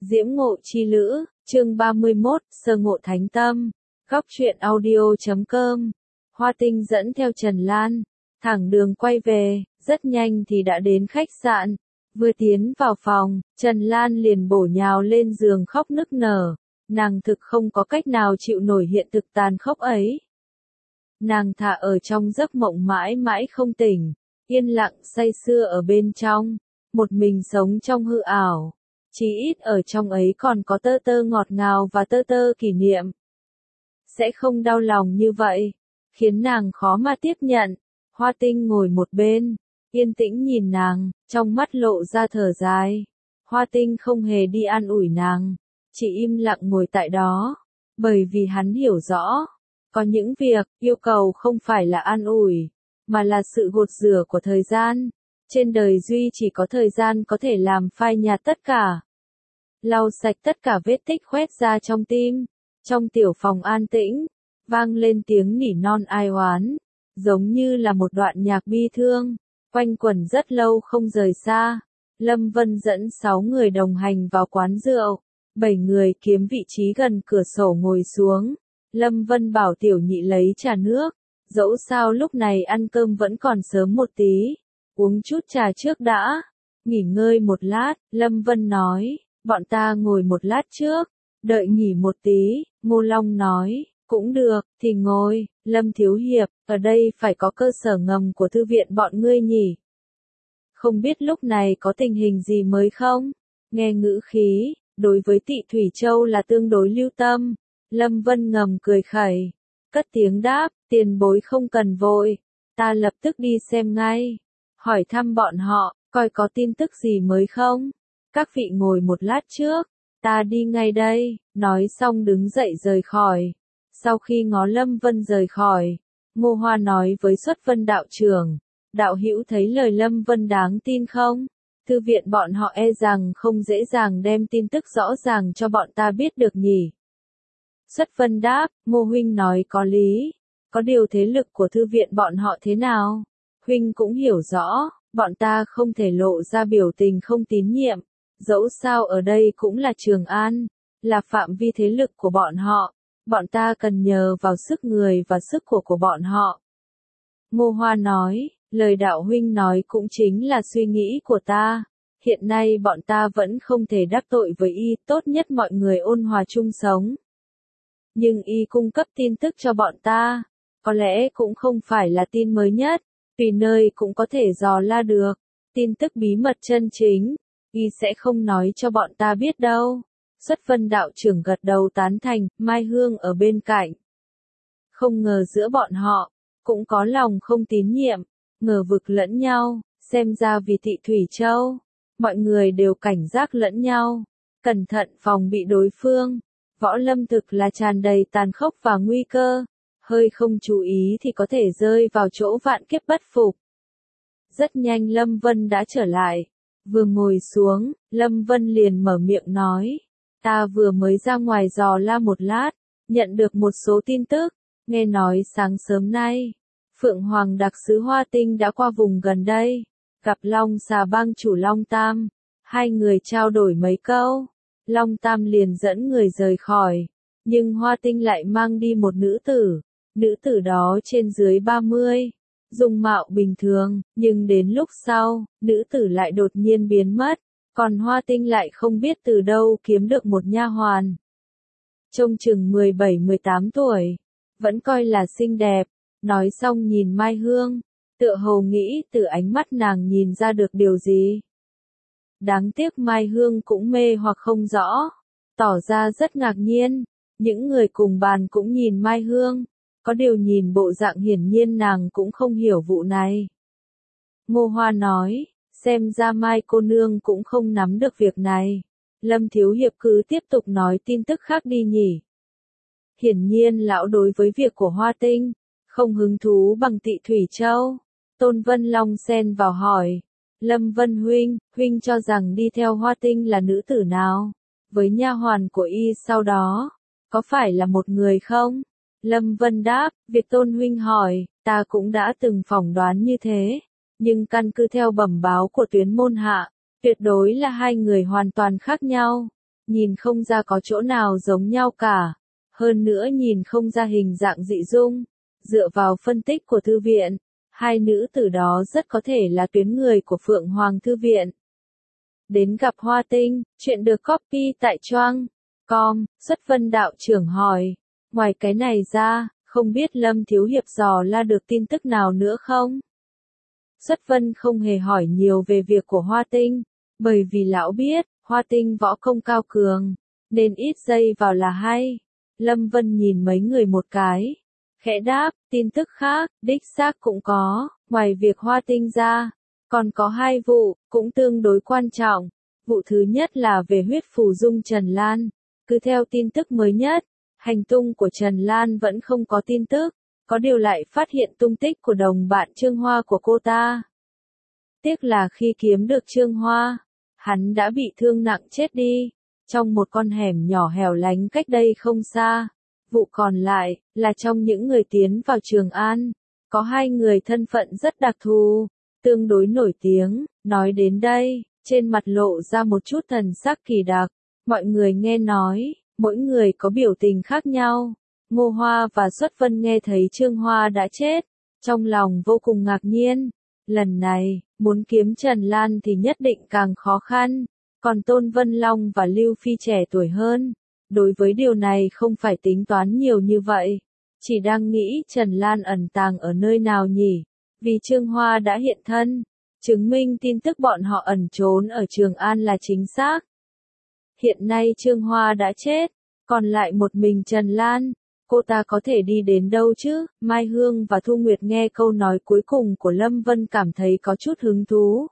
Diễm Ngộ Chi Lữ, chương 31, Sơ Ngộ Thánh Tâm, Góc truyện audio.com. Hoa Tinh dẫn theo Trần Lan, thẳng đường quay về, rất nhanh thì đã đến khách sạn. Vừa tiến vào phòng, Trần Lan liền bổ nhào lên giường khóc nức nở. Nàng thực không có cách nào chịu nổi hiện thực tàn khốc ấy. Nàng thả ở trong giấc mộng mãi mãi không tỉnh, yên lặng say sưa ở bên trong, một mình sống trong hư ảo. Chỉ ít ở trong ấy còn có tơ tơ ngọt ngào và tơ tơ kỷ niệm. Sẽ không đau lòng như vậy, khiến nàng khó mà tiếp nhận. Hoa Tinh ngồi một bên, yên tĩnh nhìn nàng, trong mắt lộ ra thở dài. Hoa Tinh không hề đi an ủi nàng, chỉ im lặng ngồi tại đó, bởi vì hắn hiểu rõ, có những việc, yêu cầu không phải là an ủi, mà là sự gột rửa của thời gian. Trên đời duy chỉ có thời gian có thể làm phai nhạt tất cả, lau sạch tất cả vết tích khoét ra trong tim. Trong tiểu phòng an tĩnh, vang lên tiếng nỉ non ai oán, giống như là một đoạn nhạc bi thương, quanh quẩn rất lâu không rời xa. Lâm Vân dẫn 6 người đồng hành vào quán rượu, 7 người kiếm vị trí gần cửa sổ ngồi xuống. Lâm Vân bảo tiểu nhị lấy trà nước, dẫu sao lúc này ăn cơm vẫn còn sớm một tí, uống chút trà trước đã, nghỉ ngơi một lát. Lâm Vân nói, bọn ta ngồi một lát trước, đợi nghỉ một tí. Ngô Long nói, cũng được, thì ngồi. Lâm Thiếu Hiệp, ở đây phải có cơ sở ngầm của thư viện bọn ngươi nhỉ? Không biết lúc này có tình hình gì mới không? Nghe ngữ khí, đối với Tị Thủy Châu là tương đối lưu tâm. Lâm Vân ngầm cười khẩy, cất tiếng đáp, tiền bối không cần vội, ta lập tức đi xem ngay. Hỏi thăm bọn họ, coi có tin tức gì mới không? Các vị ngồi một lát trước, ta đi ngay đây. Nói xong đứng dậy rời khỏi. Sau khi ngó Lâm Vân rời khỏi, Ngô Hoa nói với Xuất Vân đạo trưởng, đạo hữu thấy lời Lâm Vân đáng tin không? Thư viện bọn họ e rằng không dễ dàng đem tin tức rõ ràng cho bọn ta biết được nhỉ? Xuất Vân đáp, Ngô huynh nói có lý, có điều thế lực của thư viện bọn họ thế nào? Huynh cũng hiểu rõ, bọn ta không thể lộ ra biểu tình không tín nhiệm, dẫu sao ở đây cũng là Trường An, là phạm vi thế lực của bọn ta cần nhờ vào sức người và sức của bọn họ. Ngô Hoa nói, lời đạo huynh nói cũng chính là suy nghĩ của ta, hiện nay bọn ta vẫn không thể đắc tội với y, tốt nhất mọi người ôn hòa chung sống. Nhưng y cung cấp tin tức cho bọn ta, có lẽ cũng không phải là tin mới nhất, tùy nơi cũng có thể dò la được, tin tức bí mật chân chính, y sẽ không nói cho bọn ta biết đâu. Xuất Vân đạo trưởng gật đầu tán thành, Mai Hương ở bên cạnh. Không ngờ giữa bọn họ, cũng có lòng không tín nhiệm, ngờ vực lẫn nhau, xem ra vì Tị Thủy Châu, mọi người đều cảnh giác lẫn nhau, cẩn thận phòng bị đối phương. Võ lâm thực là tràn đầy tàn khốc và nguy cơ, hơi không chú ý thì có thể rơi vào chỗ vạn kiếp bất phục. Rất nhanh Lâm Vân đã trở lại, vừa ngồi xuống, Lâm Vân liền mở miệng nói, ta vừa mới ra ngoài dò la một lát, nhận được một số tin tức, nghe nói sáng sớm nay, Phượng Hoàng đặc sứ Hoa Tinh đã qua vùng gần đây, gặp Long Xà bang chủ Long Tam, hai người trao đổi mấy câu. Long Tam liền dẫn người rời khỏi, nhưng Hoa Tinh lại mang đi một nữ tử đó trên dưới 30, dung mạo bình thường, nhưng đến lúc sau, nữ tử lại đột nhiên biến mất, còn Hoa Tinh lại không biết từ đâu kiếm được một nha hoàn. Trông chừng 17-18 tuổi, vẫn coi là xinh đẹp, nói xong nhìn Mai Hương, tựa hồ nghĩ từ ánh mắt nàng nhìn ra được điều gì. Đáng tiếc Mai Hương cũng mê hoặc không rõ, tỏ ra rất ngạc nhiên. Những người cùng bàn cũng nhìn Mai Hương, có điều nhìn bộ dạng hiển nhiên nàng cũng không hiểu vụ này. Ngô Hoa nói, xem ra Mai cô nương cũng không nắm được việc này. Lâm Thiếu Hiệp cứ tiếp tục nói tin tức khác đi nhỉ. Hiển nhiên lão đối với việc của Hoa Tinh, không hứng thú bằng Tị Thủy Châu. Tôn Vân Long xen vào hỏi. Lâm Vân huynh cho rằng đi theo Hoa Tinh là nữ tử nào? Với nha hoàn của y sau đó, có phải là một người không? Lâm Vân đáp, việc Tôn huynh hỏi, ta cũng đã từng phỏng đoán như thế, nhưng căn cứ theo bẩm báo của Tuyến môn hạ, tuyệt đối là hai người hoàn toàn khác nhau. nhìn không ra có chỗ nào giống nhau cả. Hơn nữa nhìn không ra hình dạng dị dung. Dựa vào phân tích của thư viện, hai nữ tử đó rất có thể là tuyến người của Phượng Hoàng Thư viện. Đến gặp Hoa Tinh, chuyện được copy tại Choang.com, Xuất Vân đạo trưởng hỏi. Ngoài cái này ra, không biết Lâm Thiếu Hiệp dò la được tin tức nào nữa không? Xuất Vân không hề hỏi nhiều về việc của Hoa Tinh, bởi vì lão biết, Hoa Tinh võ công cao cường, nên ít dây vào là hay. Lâm Vân nhìn mấy người một cái, khẽ đáp, tin tức khác, đích xác cũng có, ngoài việc Hoa Tinh ra, còn có hai vụ, cũng tương đối quan trọng. Vụ thứ nhất là về huyết phù dung Trần Lan. Cứ theo tin tức mới nhất, hành tung của Trần Lan vẫn không có tin tức, có điều lại phát hiện tung tích của đồng bạn Trương Hoa của cô ta. Tiếc là khi kiếm được Trương Hoa, hắn đã bị thương nặng chết đi, trong một con hẻm nhỏ hẻo lánh cách đây không xa. Vụ còn lại, là trong những người tiến vào Trường An, có hai người thân phận rất đặc thù, tương đối nổi tiếng. Nói đến đây, trên mặt lộ ra một chút thần sắc kỳ đặc, mọi người nghe nói, mỗi người có biểu tình khác nhau. Ngô Hoa và Xuất Vân nghe thấy Trương Hoa đã chết, trong lòng vô cùng ngạc nhiên. Lần này, muốn kiếm Trần Lan thì nhất định càng khó khăn, còn Tôn Vân Long và Lưu Phi trẻ tuổi hơn. Đối với điều này không phải tính toán nhiều như vậy, chỉ đang nghĩ Trần Lan ẩn tàng ở nơi nào nhỉ, vì Trương Hoa đã hiện thân, chứng minh tin tức bọn họ ẩn trốn ở Trường An là chính xác. Hiện nay Trương Hoa đã chết, còn lại một mình Trần Lan, cô ta có thể đi đến đâu chứ? Mai Hương và Thu Nguyệt nghe câu nói cuối cùng của Lâm Vân cảm thấy có chút hứng thú.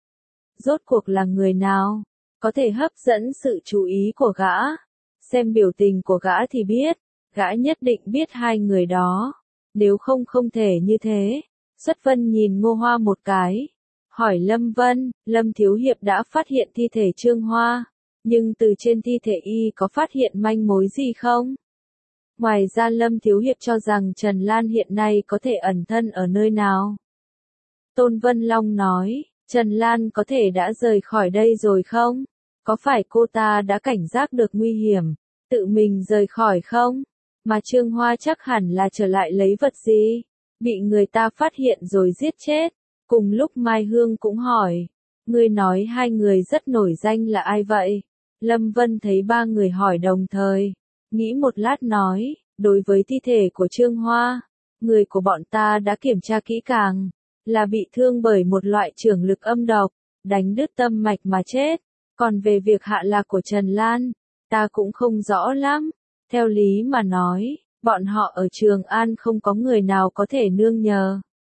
Rốt cuộc là người nào có thể hấp dẫn sự chú ý của gã? Xem biểu tình của gã thì biết, gã nhất định biết hai người đó, nếu không không thể như thế. Xuất Vân nhìn Ngô Hoa một cái, hỏi Lâm Vân, Lâm Thiếu Hiệp đã phát hiện thi thể Trương Hoa, nhưng từ trên thi thể y có phát hiện manh mối gì không? Ngoài ra Lâm Thiếu Hiệp cho rằng Trần Lan hiện nay có thể ẩn thân ở nơi nào? Tôn Vân Long nói, Trần Lan có thể đã rời khỏi đây rồi không? Có phải cô ta đã cảnh giác được nguy hiểm, tự mình rời khỏi không? Mà Trương Hoa chắc hẳn là trở lại lấy vật gì, bị người ta phát hiện rồi giết chết. Cùng lúc Mai Hương cũng hỏi, ngươi nói hai người rất nổi danh là ai vậy? Lâm Vân thấy ba người hỏi đồng thời, nghĩ một lát nói, đối với thi thể của Trương Hoa, người của bọn ta đã kiểm tra kỹ càng, là bị thương bởi một loại chưởng lực âm độc, đánh đứt tâm mạch mà chết. Còn về việc hạ lạc của Trần Lan, ta cũng không rõ lắm. Theo lý mà nói, bọn họ ở Trường An không có người nào có thể nương nhờ.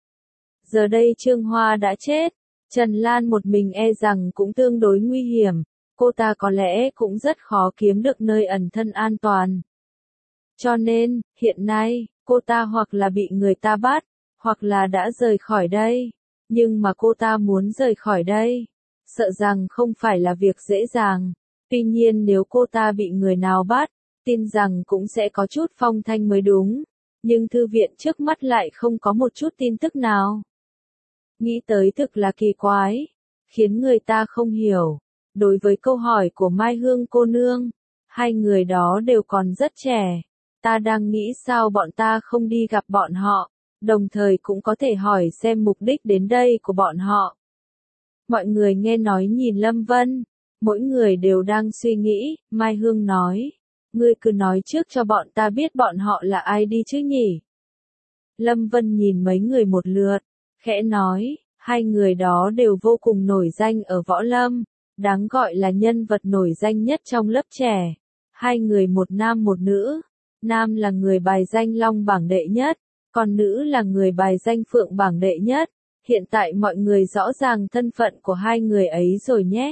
Giờ đây Trương Hoa đã chết, Trần Lan một mình e rằng cũng tương đối nguy hiểm, cô ta có lẽ cũng rất khó kiếm được nơi ẩn thân an toàn. Cho nên, hiện nay, cô ta hoặc là bị người ta bắt, hoặc là đã rời khỏi đây. Nhưng mà cô ta muốn rời khỏi đây, sợ rằng không phải là việc dễ dàng. Tuy nhiên nếu cô ta bị người nào bắt, tin rằng cũng sẽ có chút phong thanh mới đúng. Nhưng thư viện trước mắt lại không có một chút tin tức nào. Nghĩ tới thực là kỳ quái, khiến người ta không hiểu. Đối với câu hỏi của Mai Hương cô nương, hai người đó đều còn rất trẻ. Ta đang nghĩ sao bọn ta không đi gặp bọn họ, đồng thời cũng có thể hỏi xem mục đích đến đây của bọn họ. Mọi người nghe nói nhìn Lâm Vân, mỗi người đều đang suy nghĩ. Mai Hương nói, ngươi cứ nói trước cho bọn ta biết bọn họ là ai đi chứ nhỉ. Lâm Vân nhìn mấy người một lượt, khẽ nói, hai người đó đều vô cùng nổi danh ở võ lâm, đáng gọi là nhân vật nổi danh nhất trong lớp trẻ. Hai người một nam một nữ, nam là người bài danh Long bảng đệ nhất, còn nữ là người bài danh Phượng bảng đệ nhất. Hiện tại mọi người rõ ràng thân phận của hai người ấy rồi nhé.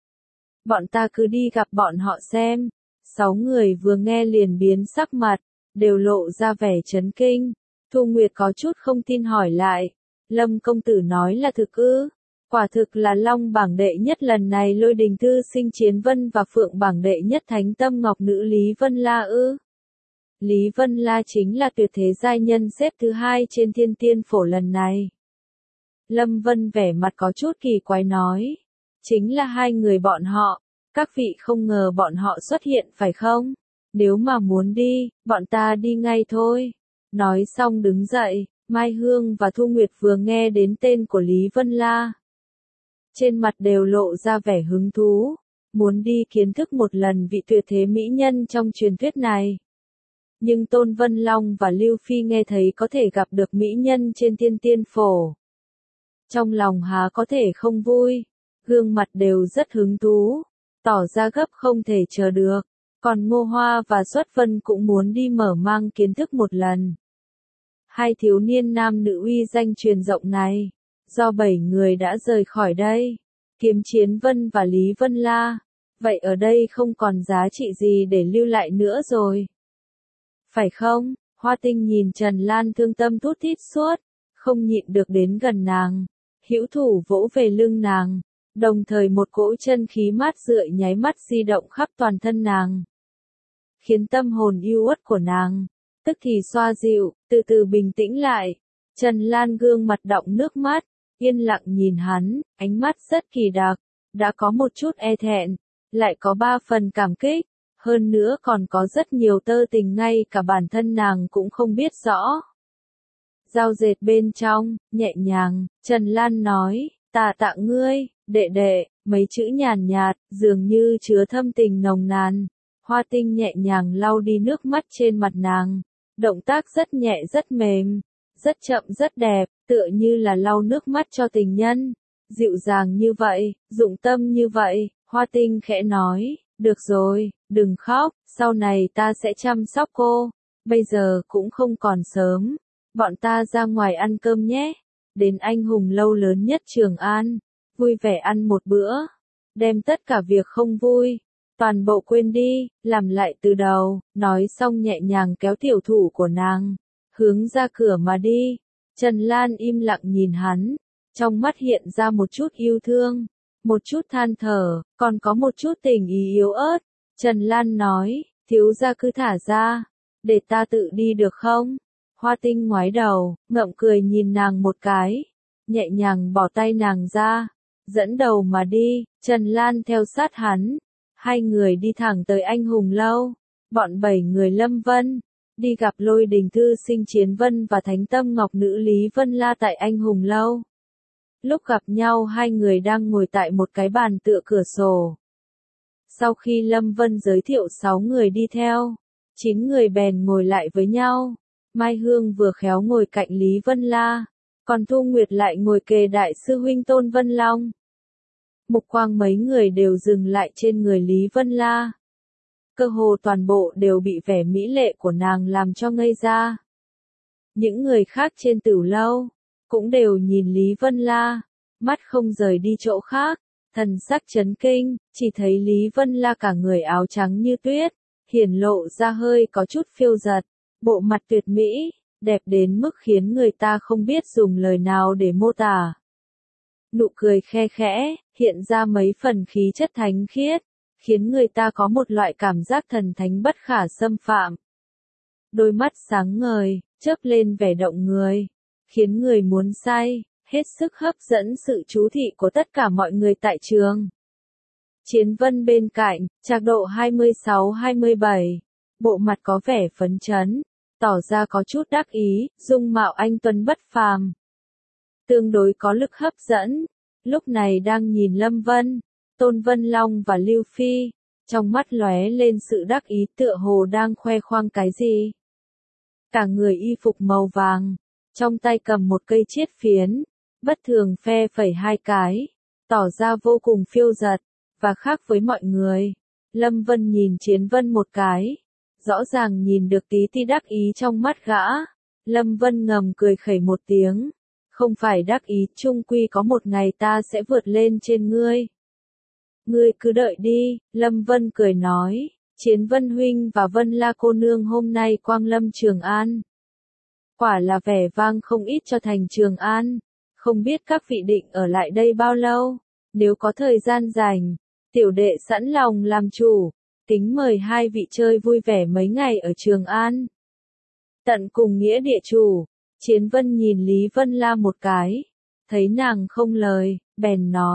Bọn ta cứ đi gặp bọn họ xem. 6 người vừa nghe liền biến sắc mặt, đều lộ ra vẻ chấn kinh. Thu Nguyệt có chút không tin hỏi lại, Lâm công tử nói là thực ư? Quả thực là Long bảng đệ nhất lần này Lôi Đình Thư Sinh Chiến Vân và Phượng bảng đệ nhất Thánh Tâm Ngọc Nữ Lý Vân La ư? Lý Vân La chính là tuyệt thế giai nhân xếp thứ 2 trên Thiên Tiên Phổ lần này. Lâm Vân vẻ mặt có chút kỳ quái nói, chính là hai người bọn họ. Các vị không ngờ bọn họ xuất hiện phải không? Nếu mà muốn đi, bọn ta đi ngay thôi. Nói xong đứng dậy, Mai Hương và Thu Nguyệt vừa nghe đến tên của Lý Vân La. Trên mặt đều lộ ra vẻ hứng thú, muốn đi kiến thức một lần vị tuyệt thế mỹ nhân trong truyền thuyết này. Nhưng Tôn Vân Long và Lưu Phi nghe thấy có thể gặp được mỹ nhân trên Thiên Tiên Phổ. Trong lòng há có thể không vui, gương mặt đều rất hứng thú, tỏ ra gấp không thể chờ được. Còn Ngô Hoa và Xuất Vân cũng muốn đi mở mang kiến thức một lần. Hai thiếu niên nam nữ uy danh truyền rộng này, do 7 người đã rời khỏi đây, Kiếm Chiến Vân và Lý Vân La, vậy ở đây không còn giá trị gì để lưu lại nữa rồi. Phải không? Hoa Tinh nhìn Trần Lan thương tâm thút thít suốt, không nhịn được đến gần nàng, hữu thủ vỗ về lưng nàng, đồng thời một cỗ chân khí mát rượi nháy mắt di động khắp toàn thân nàng, khiến tâm hồn yêu uất của nàng tức thì xoa dịu, từ từ bình tĩnh lại. Trần Lan gương mặt đọng nước mắt, yên lặng nhìn hắn, ánh mắt rất kỳ đặc, đã có một chút e thẹn, lại có 3 phần cảm kích, hơn nữa còn có rất nhiều tơ tình ngay cả bản thân nàng cũng không biết rõ. Giao dệt bên trong, nhẹ nhàng, Trần Lan nói, tạ tạ ngươi, đệ đệ, mấy chữ nhàn nhạt, dường như chứa thâm tình nồng nàn. Hoa Tinh nhẹ nhàng lau đi nước mắt trên mặt nàng, động tác rất nhẹ rất mềm, rất chậm rất đẹp, tựa như là lau nước mắt cho tình nhân. Dịu dàng như vậy, dụng tâm như vậy, Hoa Tinh khẽ nói, được rồi, đừng khóc, sau này ta sẽ chăm sóc cô, bây giờ cũng không còn sớm, bọn ta ra ngoài ăn cơm nhé, đến anh hùng lâu lớn nhất Trường An, vui vẻ ăn một bữa, đem tất cả việc không vui, toàn bộ quên đi, làm lại từ đầu, nói xong nhẹ nhàng kéo tiểu thủ của nàng, hướng ra cửa mà đi. Trần Lan im lặng nhìn hắn, trong mắt hiện ra một chút yêu thương, một chút than thở, còn có một chút tình ý yếu ớt. Trần Lan nói, thiếu gia cứ thả ra, để ta tự đi được không? Hoa Tinh ngoái đầu, ngậm cười nhìn nàng một cái, nhẹ nhàng bỏ tay nàng ra, dẫn đầu mà đi. Trần Lan theo sát hắn, hai người đi thẳng tới anh hùng lâu. Bọn 7 người Lâm Vân đi gặp Lôi Đình Thư Sinh Chiến Vân và Thánh Tâm Ngọc Nữ Lý Vân La tại anh hùng lâu. Lúc gặp nhau hai người đang ngồi tại một cái bàn tựa cửa sổ. Sau khi Lâm Vân giới thiệu 6 người đi theo, 9 người bèn ngồi lại với nhau. Mai Hương vừa khéo ngồi cạnh Lý Vân La, còn Thu Nguyệt lại ngồi kề đại sư huynh Tôn Vân Long. Mục quang mấy người đều dừng lại trên người Lý Vân La. Cơ hồ toàn bộ đều bị vẻ mỹ lệ của nàng làm cho ngây ra. Những người khác trên Tửu lâu cũng đều nhìn Lý Vân La, mắt không rời đi chỗ khác, thần sắc chấn kinh, chỉ thấy Lý Vân La cả người áo trắng như tuyết, hiển lộ ra hơi có chút phiêu dật, bộ mặt tuyệt mỹ, đẹp đến mức khiến người ta không biết dùng lời nào để mô tả. Nụ cười khe khẽ, hiện ra mấy phần khí chất thánh khiết, khiến người ta có một loại cảm giác thần thánh bất khả xâm phạm. Đôi mắt sáng ngời, chớp lên vẻ động người, khiến người muốn say, hết sức hấp dẫn sự chú thị của tất cả mọi người tại trường. Chiến Vân bên cạnh, trạc độ 26-27, bộ mặt có vẻ phấn chấn, tỏ ra có chút đắc ý, dung mạo anh tuấn bất phàm, tương đối có lực hấp dẫn. Lúc này đang nhìn Lâm Vân, Tôn Vân Long và Lưu Phi, trong mắt lóe lên sự đắc ý tựa hồ đang khoe khoang cái gì. Cả người y phục màu vàng, trong tay cầm một cây chiết phiến, bất thường phe phẩy hai cái, tỏ ra vô cùng phiêu dật, và khác với mọi người. Lâm Vân nhìn Chiến Vân một cái, rõ ràng nhìn được tí ti đắc ý trong mắt gã. Lâm Vân ngầm cười khẩy một tiếng, không phải đắc ý, chung quy có một ngày ta sẽ vượt lên trên ngươi. Ngươi cứ đợi đi, Lâm Vân cười nói, Chiến Vân huynh và Vân La cô nương hôm nay quang lâm Trường An. Quả là vẻ vang không ít cho thành Trường An, không biết các vị định ở lại đây bao lâu, nếu có thời gian rảnh, tiểu đệ sẵn lòng làm chủ, kính mời hai vị chơi vui vẻ mấy ngày ở Trường An. Tận cùng nghĩa địa chủ. Chiến Vân nhìn Lý Vân La một cái, thấy nàng không lời, bèn nói,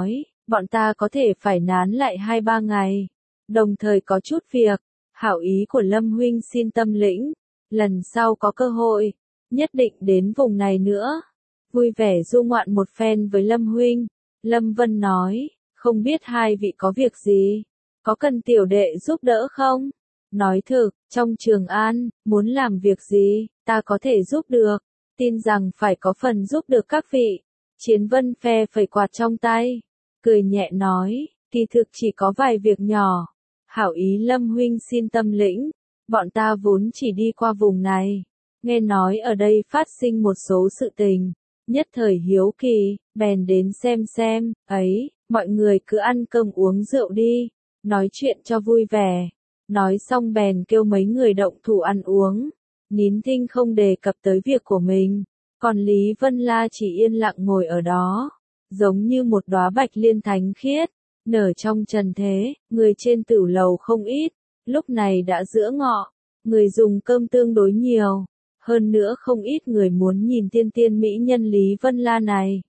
bọn ta có thể phải nán lại 2-3 ngày, đồng thời có chút việc, hảo ý của Lâm huynh xin tâm lĩnh, lần sau có cơ hội, nhất định đến vùng này nữa. Vui vẻ du ngoạn một phen với Lâm huynh, Lâm Vân nói, không biết hai vị có việc gì, có cần tiểu đệ giúp đỡ không? Nói thực, trong Trường An, muốn làm việc gì, ta có thể giúp được, tin rằng phải có phần giúp được các vị. Chiến Vân phe phẩy quạt trong tay, cười nhẹ nói, kỳ thực chỉ có vài việc nhỏ. Hảo ý Lâm huynh xin tâm lĩnh, bọn ta vốn chỉ đi qua vùng này, nghe nói ở đây phát sinh một số sự tình, nhất thời hiếu kỳ, bèn đến xem, ấy, mọi người cứ ăn cơm uống rượu đi, nói chuyện cho vui vẻ. Nói xong bèn kêu mấy người động thủ ăn uống, nín thinh không đề cập tới việc của mình, còn Lý Vân La chỉ yên lặng ngồi ở đó, giống như một đóa bạch liên thánh khiết, nở trong trần thế, người trên tửu lầu không ít, lúc này đã giữa ngọ, người dùng cơm tương đối nhiều, hơn nữa không ít người muốn nhìn tiên tiên mỹ nhân Lý Vân La này.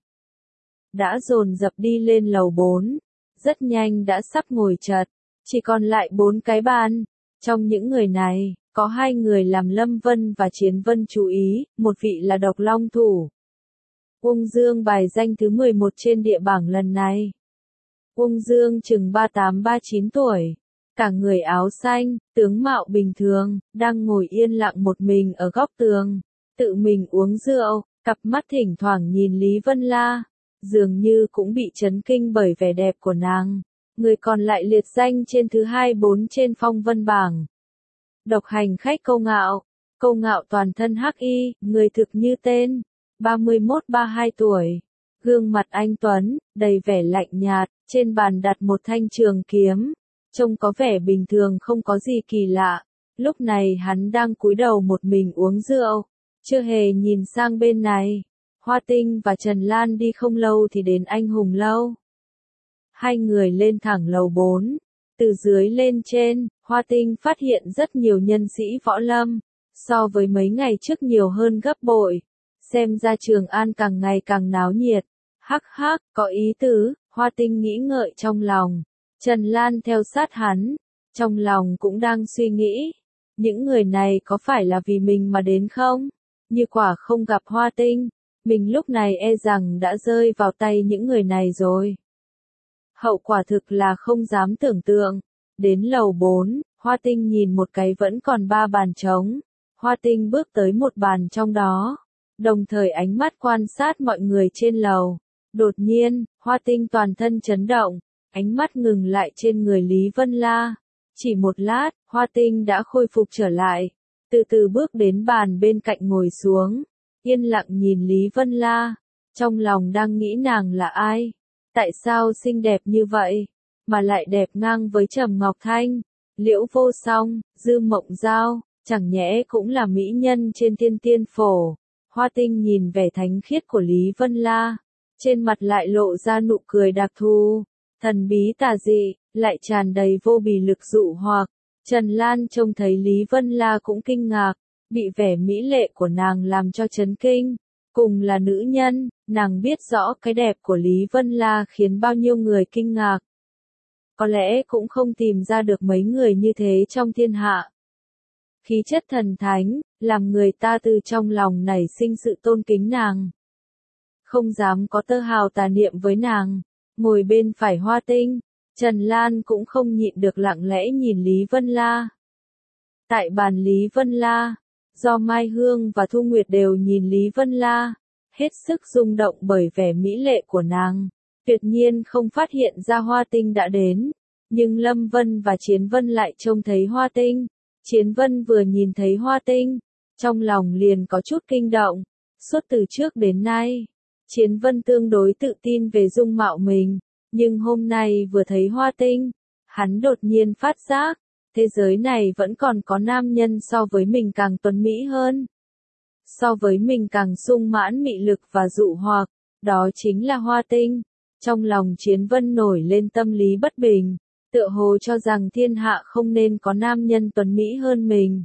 Đã dồn dập đi lên lầu 4, rất nhanh đã sắp ngồi chật. Chỉ còn lại 4 cái bàn. Trong những người này, có 2 người làm Lâm Vân và Chiến Vân chú ý, một vị là độc long thủ. Uông Dương bài danh thứ 11 trên địa bảng lần này. Uông Dương chừng 38-39 tuổi, cả người áo xanh, tướng mạo bình thường, đang ngồi yên lặng một mình ở góc tường, tự mình uống rượu, cặp mắt thỉnh thoảng nhìn Lý Vân La, dường như cũng bị chấn kinh bởi vẻ đẹp của nàng. Người còn lại liệt danh trên thứ 24 trên phong vân bảng. Độc hành khách Câu Ngạo toàn thân hắc y, người thực như tên, 31-32 tuổi, gương mặt anh tuấn, đầy vẻ lạnh nhạt, trên bàn đặt một thanh trường kiếm, trông có vẻ bình thường không có gì kỳ lạ. Lúc này hắn đang cúi đầu một mình uống rượu, chưa hề nhìn sang bên này. Hoa Tinh và Trần Lan đi không lâu thì đến Anh Hùng Lâu. Hai người lên thẳng lầu 4, từ dưới lên trên, Hoa Tinh phát hiện rất nhiều nhân sĩ võ lâm, so với mấy ngày trước nhiều hơn gấp bội, xem ra Trường An càng ngày càng náo nhiệt. Hắc hắc, có ý tứ, Hoa Tinh nghĩ ngợi trong lòng, Trần Lan theo sát hắn, trong lòng cũng đang suy nghĩ, những người này có phải là vì mình mà đến không? Như quả không gặp Hoa Tinh, mình lúc này e rằng đã rơi vào tay những người này rồi. Hậu quả thực là không dám tưởng tượng. Đến lầu 4, Hoa Tinh nhìn một cái vẫn còn 3 bàn trống. Hoa Tinh bước tới một bàn trong đó, đồng thời ánh mắt quan sát mọi người trên lầu. Đột nhiên, Hoa Tinh toàn thân chấn động, ánh mắt ngừng lại trên người Lý Vân La. Chỉ một lát, Hoa Tinh đã khôi phục trở lại, từ từ bước đến bàn bên cạnh ngồi xuống, yên lặng nhìn Lý Vân La, trong lòng đang nghĩ nàng là ai. Tại sao xinh đẹp như vậy, mà lại đẹp ngang với Trầm Ngọc Thanh, Liễu Vô Song, Dư Mộng Giao, chẳng nhẽ cũng là mỹ nhân trên tiên tiên phổ. Hoa Tinh nhìn vẻ thánh khiết của Lý Vân La, trên mặt lại lộ ra nụ cười đặc thù, thần bí tà dị, lại tràn đầy vô bì lực dụ hoặc. Trần Lan trông thấy Lý Vân La cũng kinh ngạc, bị vẻ mỹ lệ của nàng làm cho chấn kinh. Cùng là nữ nhân, nàng biết rõ cái đẹp của Lý Vân La khiến bao nhiêu người kinh ngạc. Có lẽ cũng không tìm ra được mấy người như thế trong thiên hạ. Khí chất thần thánh, làm người ta từ trong lòng nảy sinh sự tôn kính nàng. Không dám có tơ hào tà niệm với nàng. Ngồi bên phải Hoa Tinh, Trần Lan cũng không nhịn được lặng lẽ nhìn Lý Vân La. Tại bàn Lý Vân La, do Mai Hương và Thu Nguyệt đều nhìn Lý Vân La, hết sức rung động bởi vẻ mỹ lệ của nàng, tuyệt nhiên không phát hiện ra Hoa Tinh đã đến, nhưng Lâm Vân và Chiến Vân lại trông thấy Hoa Tinh. Chiến Vân vừa nhìn thấy Hoa Tinh, trong lòng liền có chút kinh động, suốt từ trước đến nay, Chiến Vân tương đối tự tin về dung mạo mình, nhưng hôm nay vừa thấy Hoa Tinh, hắn đột nhiên phát giác, thế giới này vẫn còn có nam nhân so với mình càng tuấn mỹ hơn. So với mình càng sung mãn mị lực và dụ hoặc, đó chính là Hoa Tinh. Trong lòng Chiến Vân nổi lên tâm lý bất bình, tựa hồ cho rằng thiên hạ không nên có nam nhân tuấn mỹ hơn mình.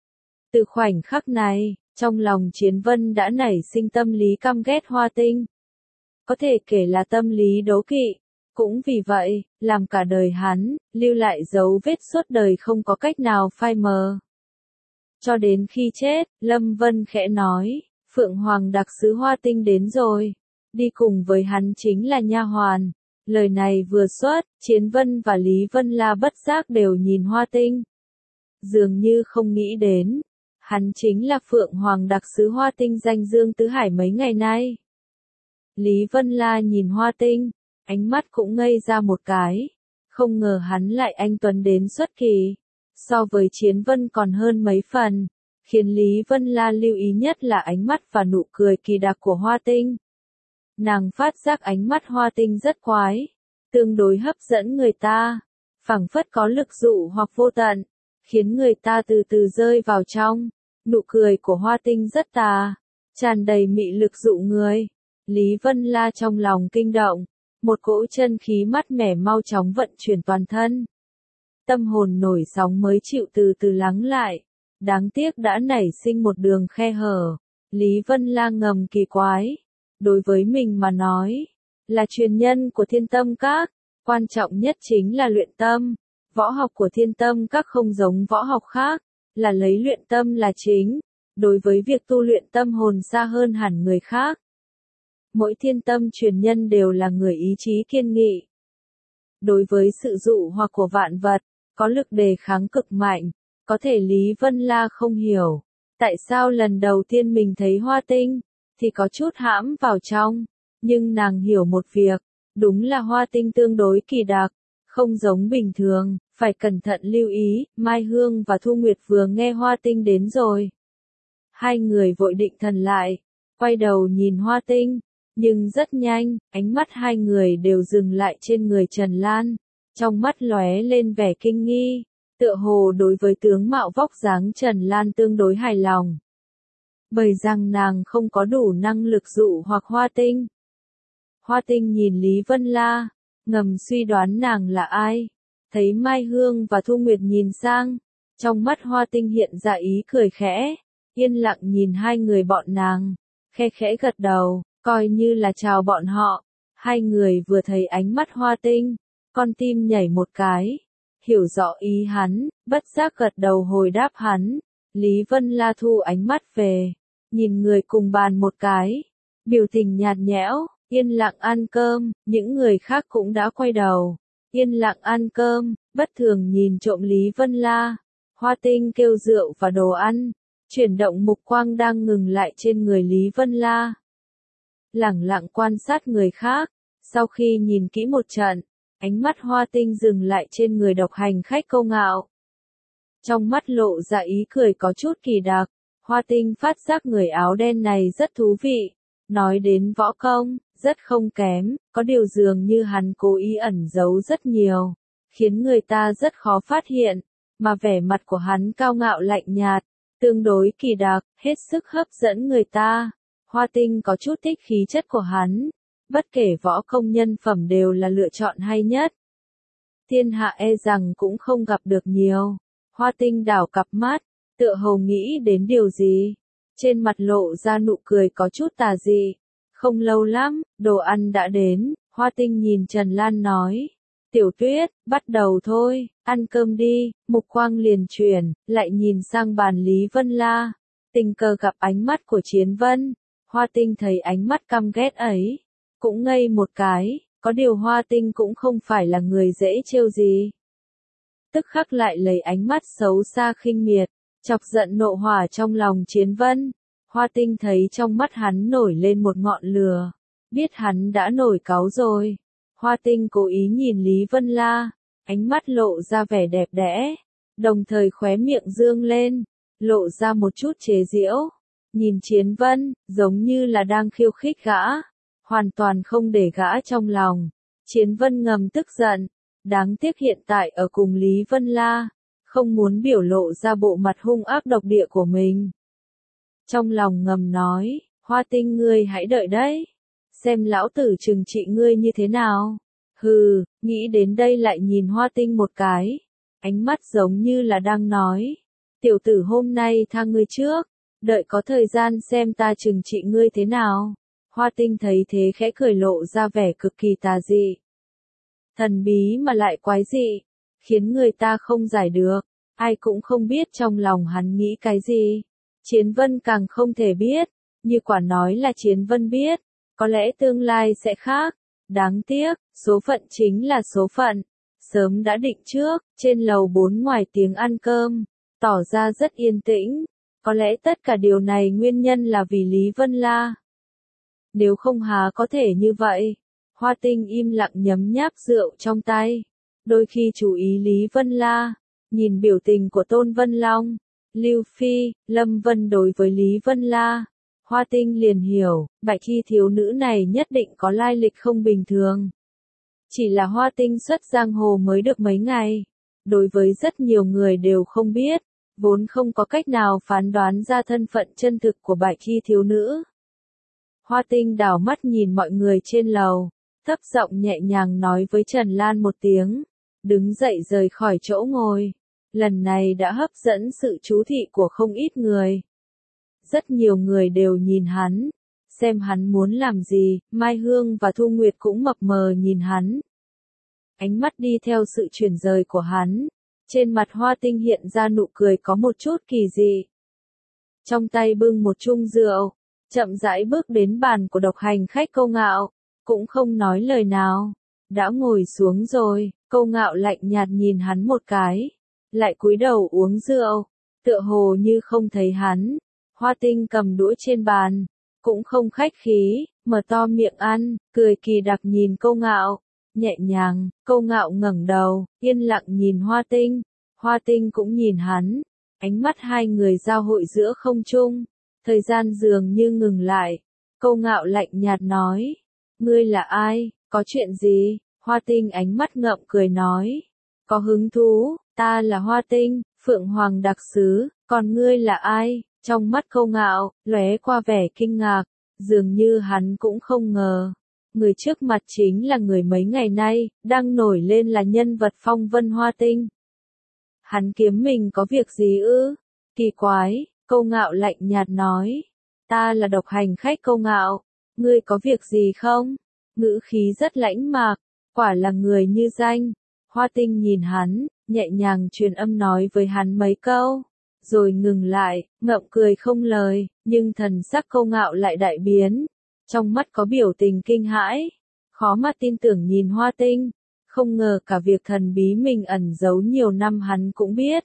Từ khoảnh khắc này, trong lòng Chiến Vân đã nảy sinh tâm lý căm ghét Hoa Tinh. Có thể kể là tâm lý đố kỵ, Cũng vì vậy, làm cả đời hắn, lưu lại dấu vết suốt đời không có cách nào phai mờ. Cho đến khi chết, Lâm Vân khẽ nói, Phượng Hoàng đặc sứ Hoa Tinh đến rồi. Đi cùng với hắn chính là nha hoàn. Lời này vừa xuất, Chiến Vân và Lý Vân La bất giác đều nhìn Hoa Tinh. Dường như không nghĩ đến, hắn chính là Phượng Hoàng đặc sứ Hoa Tinh danh dương tứ hải mấy ngày nay. Lý Vân La nhìn Hoa Tinh, ánh mắt cũng ngây ra một cái. Không ngờ hắn lại anh tuấn đến xuất kỳ. So với Chiến Vân còn hơn mấy phần. Khiến Lý Vân La lưu ý nhất là ánh mắt và nụ cười kỳ đặc của Hoa Tinh. Nàng phát giác ánh mắt Hoa Tinh rất quái, tương đối hấp dẫn người ta, phảng phất có lực dụ hoặc vô tận, khiến người ta từ từ rơi vào trong. Nụ cười của Hoa Tinh rất tà, tràn đầy mị lực dụ người. Lý Vân La trong lòng kinh động, một cỗ chân khí mát mẻ mau chóng vận chuyển toàn thân. Tâm hồn nổi sóng mới chịu từ từ lắng lại. Đáng tiếc đã nảy sinh một đường khe hở. Lý Vân La ngầm kỳ quái. Đối với mình mà nói, là truyền nhân của Thiên Tâm Các, quan trọng nhất chính là luyện tâm. Võ học của Thiên Tâm Các không giống võ học khác, là lấy luyện tâm là chính. Đối với việc tu luyện tâm hồn xa hơn hẳn người khác. Mỗi thiên tâm truyền nhân đều là người ý chí kiên nghị. Đối với sự dụ hoặc của vạn vật, có lực đề kháng cực mạnh. Có thể Lý Vân La không hiểu, tại sao lần đầu tiên mình thấy Hoa Tinh, thì có chút hãm vào trong, nhưng nàng hiểu một việc, đúng là Hoa Tinh tương đối kỳ đặc, không giống bình thường, phải cẩn thận lưu ý. Mai Hương và Thu Nguyệt vừa nghe Hoa Tinh đến rồi. Hai người vội định thần lại, quay đầu nhìn Hoa Tinh, nhưng rất nhanh, ánh mắt hai người đều dừng lại trên người Trần Lan, trong mắt lóe lên vẻ kinh nghi. Tựa hồ đối với tướng mạo vóc dáng Trần Lan tương đối hài lòng. Bởi rằng nàng không có đủ năng lực dụ hoặc Hoa Tinh. Hoa Tinh nhìn Lý Vân La, ngầm suy đoán nàng là ai. Thấy Mai Hương và Thu Nguyệt nhìn sang, trong mắt Hoa Tinh hiện ra ý cười khẽ, yên lặng nhìn hai người bọn nàng, khe khẽ gật đầu, coi như là chào bọn họ. Hai người vừa thấy ánh mắt Hoa Tinh, con tim nhảy một cái. Hiểu rõ ý hắn, bất giác gật đầu hồi đáp hắn. Lý Vân La thu ánh mắt về, nhìn người cùng bàn một cái, biểu tình nhạt nhẽo, yên lặng ăn cơm. Những người khác cũng đã quay đầu, yên lặng ăn cơm, bất thường nhìn trộm Lý Vân La. Hoa Tinh kêu rượu và đồ ăn, chuyển động mục quang đang ngừng lại trên người Lý Vân La. Lẳng lặng quan sát người khác, sau khi nhìn kỹ một trận, ánh mắt Hoa Tinh dừng lại trên người độc hành khách Câu Ngạo. Trong mắt lộ ra ý cười có chút kỳ đặc, Hoa Tinh phát giác người áo đen này rất thú vị. Nói đến võ công, rất không kém, có điều dường như hắn cố ý ẩn giấu rất nhiều, khiến người ta rất khó phát hiện, mà vẻ mặt của hắn cao ngạo lạnh nhạt, tương đối kỳ đặc, hết sức hấp dẫn người ta. Hoa Tinh có chút thích khí chất của hắn. Bất kể võ công nhân phẩm đều là lựa chọn hay nhất. Thiên hạ e rằng cũng không gặp được nhiều. Hoa Tinh đảo cặp mắt, tựa hồ nghĩ đến điều gì. Trên mặt lộ ra nụ cười có chút tà dị. Không lâu lắm, đồ ăn đã đến. Hoa Tinh nhìn Trần Lan nói. Tiểu Tuyết, bắt đầu thôi, ăn cơm đi. Mục quang liền chuyển, lại nhìn sang bàn Lý Vân La. Tình cờ gặp ánh mắt của Chiến Vân. Hoa Tinh thấy ánh mắt căm ghét ấy, cũng ngây một cái, có điều Hoa Tinh cũng không phải là người dễ trêu gì. Tức khắc lại lấy ánh mắt xấu xa khinh miệt, chọc giận nộ hỏa trong lòng Chiến Vân. Hoa Tinh thấy trong mắt hắn nổi lên một ngọn lửa, biết hắn đã nổi cáu rồi. Hoa Tinh cố ý nhìn Lý Vân La, ánh mắt lộ ra vẻ đẹp đẽ, đồng thời khóe miệng dương lên, lộ ra một chút chế giễu. Nhìn Chiến Vân, giống như là đang khiêu khích gã, hoàn toàn không để gã trong lòng. Chiến Vân ngầm tức giận, đáng tiếc hiện tại ở cùng Lý Vân La, không muốn biểu lộ ra bộ mặt hung ác độc địa của mình. Trong lòng ngầm nói, Hoa Tinh ngươi hãy đợi đấy, xem lão tử trừng trị ngươi như thế nào. Hừ, nghĩ đến đây lại nhìn Hoa Tinh một cái, ánh mắt giống như là đang nói, tiểu tử hôm nay tha ngươi trước, đợi có thời gian xem ta trừng trị ngươi thế nào. Hoa Tinh thấy thế khẽ cười lộ ra vẻ cực kỳ tà dị. Thần bí mà lại quái dị, khiến người ta không giải được, ai cũng không biết trong lòng hắn nghĩ cái gì. Chiến Vân càng không thể biết, như quả nói là Chiến Vân biết, có lẽ tương lai sẽ khác. Đáng tiếc, số phận chính là số phận. Sớm đã định trước, trên lầu 4 ngoài tiếng ăn cơm, tỏ ra rất yên tĩnh. Có lẽ tất cả điều này nguyên nhân là vì Lý Vân La. Nếu không há có thể như vậy. Hoa Tinh im lặng nhấm nháp rượu trong tay. Đôi khi chú ý Lý Vân La, nhìn biểu tình của Tôn Vân Long, Lưu Phi, Lâm Vân đối với Lý Vân La. Hoa Tinh liền hiểu, bạch y thiếu nữ này nhất định có lai lịch không bình thường. Chỉ là Hoa Tinh xuất giang hồ mới được mấy ngày. Đối với rất nhiều người đều không biết, vốn không có cách nào phán đoán ra thân phận chân thực của bạch y thiếu nữ. Hoa Tinh đảo mắt nhìn mọi người trên lầu, thấp giọng nhẹ nhàng nói với Trần Lan một tiếng, đứng dậy rời khỏi chỗ ngồi. Lần này đã hấp dẫn sự chú thị của không ít người. Rất nhiều người đều nhìn hắn, xem hắn muốn làm gì. Mai Hương và Thu Nguyệt cũng mập mờ nhìn hắn. Ánh mắt đi theo sự chuyển rời của hắn, trên mặt Hoa Tinh hiện ra nụ cười có một chút kỳ dị. Trong tay bưng một chung rượu, chậm rãi bước đến bàn của Độc Hành Khách Câu Ngạo, cũng không nói lời nào, đã ngồi xuống rồi. Câu Ngạo lạnh nhạt nhìn hắn một cái, lại cúi đầu uống rượu, tựa hồ như không thấy hắn. Hoa Tinh cầm đũa trên bàn, cũng không khách khí, mở to miệng ăn, cười kỳ đặc nhìn Câu Ngạo, nhẹ nhàng. Câu Ngạo ngẩng đầu, yên lặng nhìn Hoa Tinh. Hoa Tinh cũng nhìn hắn, ánh mắt hai người giao hội giữa không trung, thời gian dường như ngừng lại. Câu Ngạo lạnh nhạt nói, ngươi là ai, có chuyện gì? Hoa Tinh ánh mắt ngậm cười nói, có hứng thú, ta là Hoa Tinh, Phượng Hoàng đặc sứ, còn ngươi là ai? Trong mắt Câu Ngạo lóe qua vẻ kinh ngạc, dường như hắn cũng không ngờ, người trước mặt chính là người mấy ngày nay đang nổi lên là nhân vật phong vân Hoa Tinh. Hắn kiếm mình có việc gì ư? Kỳ quái. Câu Ngạo lạnh nhạt nói, ta là Độc Hành Khách Câu Ngạo, ngươi có việc gì không? Ngữ khí rất lãnh mạc, quả là người như danh. Hoa Tinh nhìn hắn, nhẹ nhàng truyền âm nói với hắn mấy câu, rồi ngừng lại, ngậm cười không lời, nhưng thần sắc Câu Ngạo lại đại biến, trong mắt có biểu tình kinh hãi, khó mà tin tưởng nhìn Hoa Tinh, không ngờ cả việc thần bí mình ẩn giấu nhiều năm hắn cũng biết.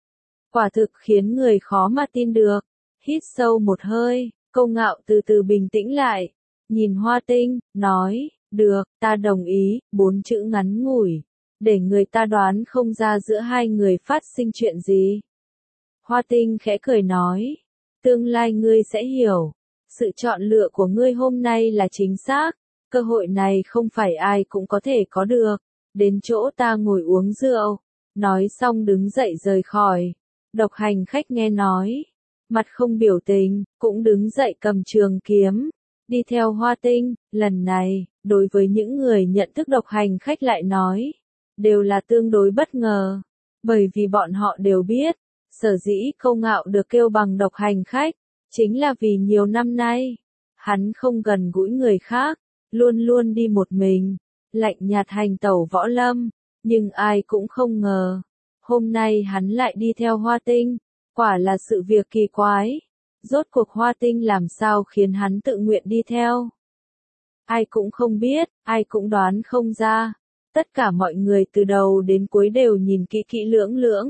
Quả thực khiến người khó mà tin được. Hít sâu một hơi, Câu Ngạo từ từ bình tĩnh lại, nhìn Hoa Tinh, nói, được, ta đồng ý. 4 chữ ngắn ngủi, để người ta đoán không ra giữa hai người phát sinh chuyện gì. Hoa Tinh khẽ cười nói, tương lai ngươi sẽ hiểu, sự chọn lựa của ngươi hôm nay là chính xác, cơ hội này không phải ai cũng có thể có được. Đến chỗ ta ngồi uống rượu. Nói xong đứng dậy rời khỏi. Độc Hành Khách nghe nói, mặt không biểu tình, cũng đứng dậy cầm trường kiếm, đi theo Hoa Tinh. Lần này, đối với những người nhận thức Độc Hành Khách lại nói, đều là tương đối bất ngờ, bởi vì bọn họ đều biết, sở dĩ Câu Ngạo được kêu bằng Độc Hành Khách, chính là vì nhiều năm nay, hắn không gần gũi người khác, luôn luôn đi một mình, lạnh nhạt hành tẩu võ lâm, nhưng ai cũng không ngờ. Hôm nay hắn lại đi theo Hoa Tinh, quả là sự việc kỳ quái. Rốt cuộc Hoa Tinh làm sao khiến hắn tự nguyện đi theo? Ai cũng không biết, ai cũng đoán không ra. Tất cả mọi người từ đầu đến cuối đều nhìn kỹ kỹ lưỡng lưỡng.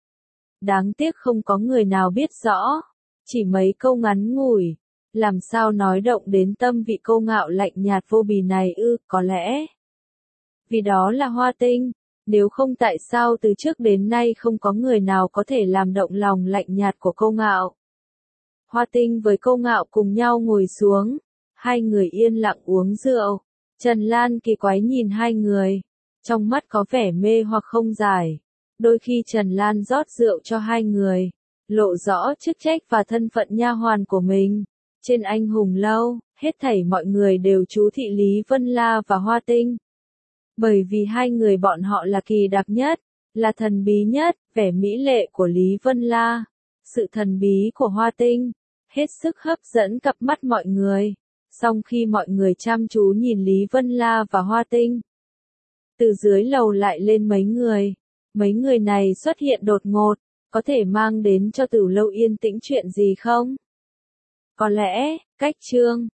Đáng tiếc không có người nào biết rõ. Chỉ mấy câu ngắn ngủi, làm sao nói động đến tâm vị Câu Ngạo lạnh nhạt vô bì này ư? Có lẽ vì đó là Hoa Tinh. Nếu không tại sao từ trước đến nay không có người nào có thể làm động lòng lạnh nhạt của Câu Ngạo. Hoa Tinh với Câu Ngạo cùng nhau ngồi xuống, hai người yên lặng uống rượu. Trần Lan kỳ quái nhìn hai người, trong mắt có vẻ mê hoặc không giải. Đôi khi Trần Lan rót rượu cho hai người, lộ rõ chức trách và thân phận nha hoàn của mình. Trên Anh Hùng Lâu, hết thảy mọi người đều chú thị Lý Vân La và Hoa Tinh. Bởi vì hai người bọn họ là kỳ đặc nhất, là thần bí nhất. Vẻ mỹ lệ của Lý Vân La, sự thần bí của Hoa Tinh, hết sức hấp dẫn cặp mắt mọi người. Song khi mọi người chăm chú nhìn Lý Vân La và Hoa Tinh, Từ dưới lầu lại lên mấy người. Mấy người này xuất hiện đột ngột, có thể mang đến cho Tử Lâu yên tĩnh chuyện gì không? Có lẽ, cách Trương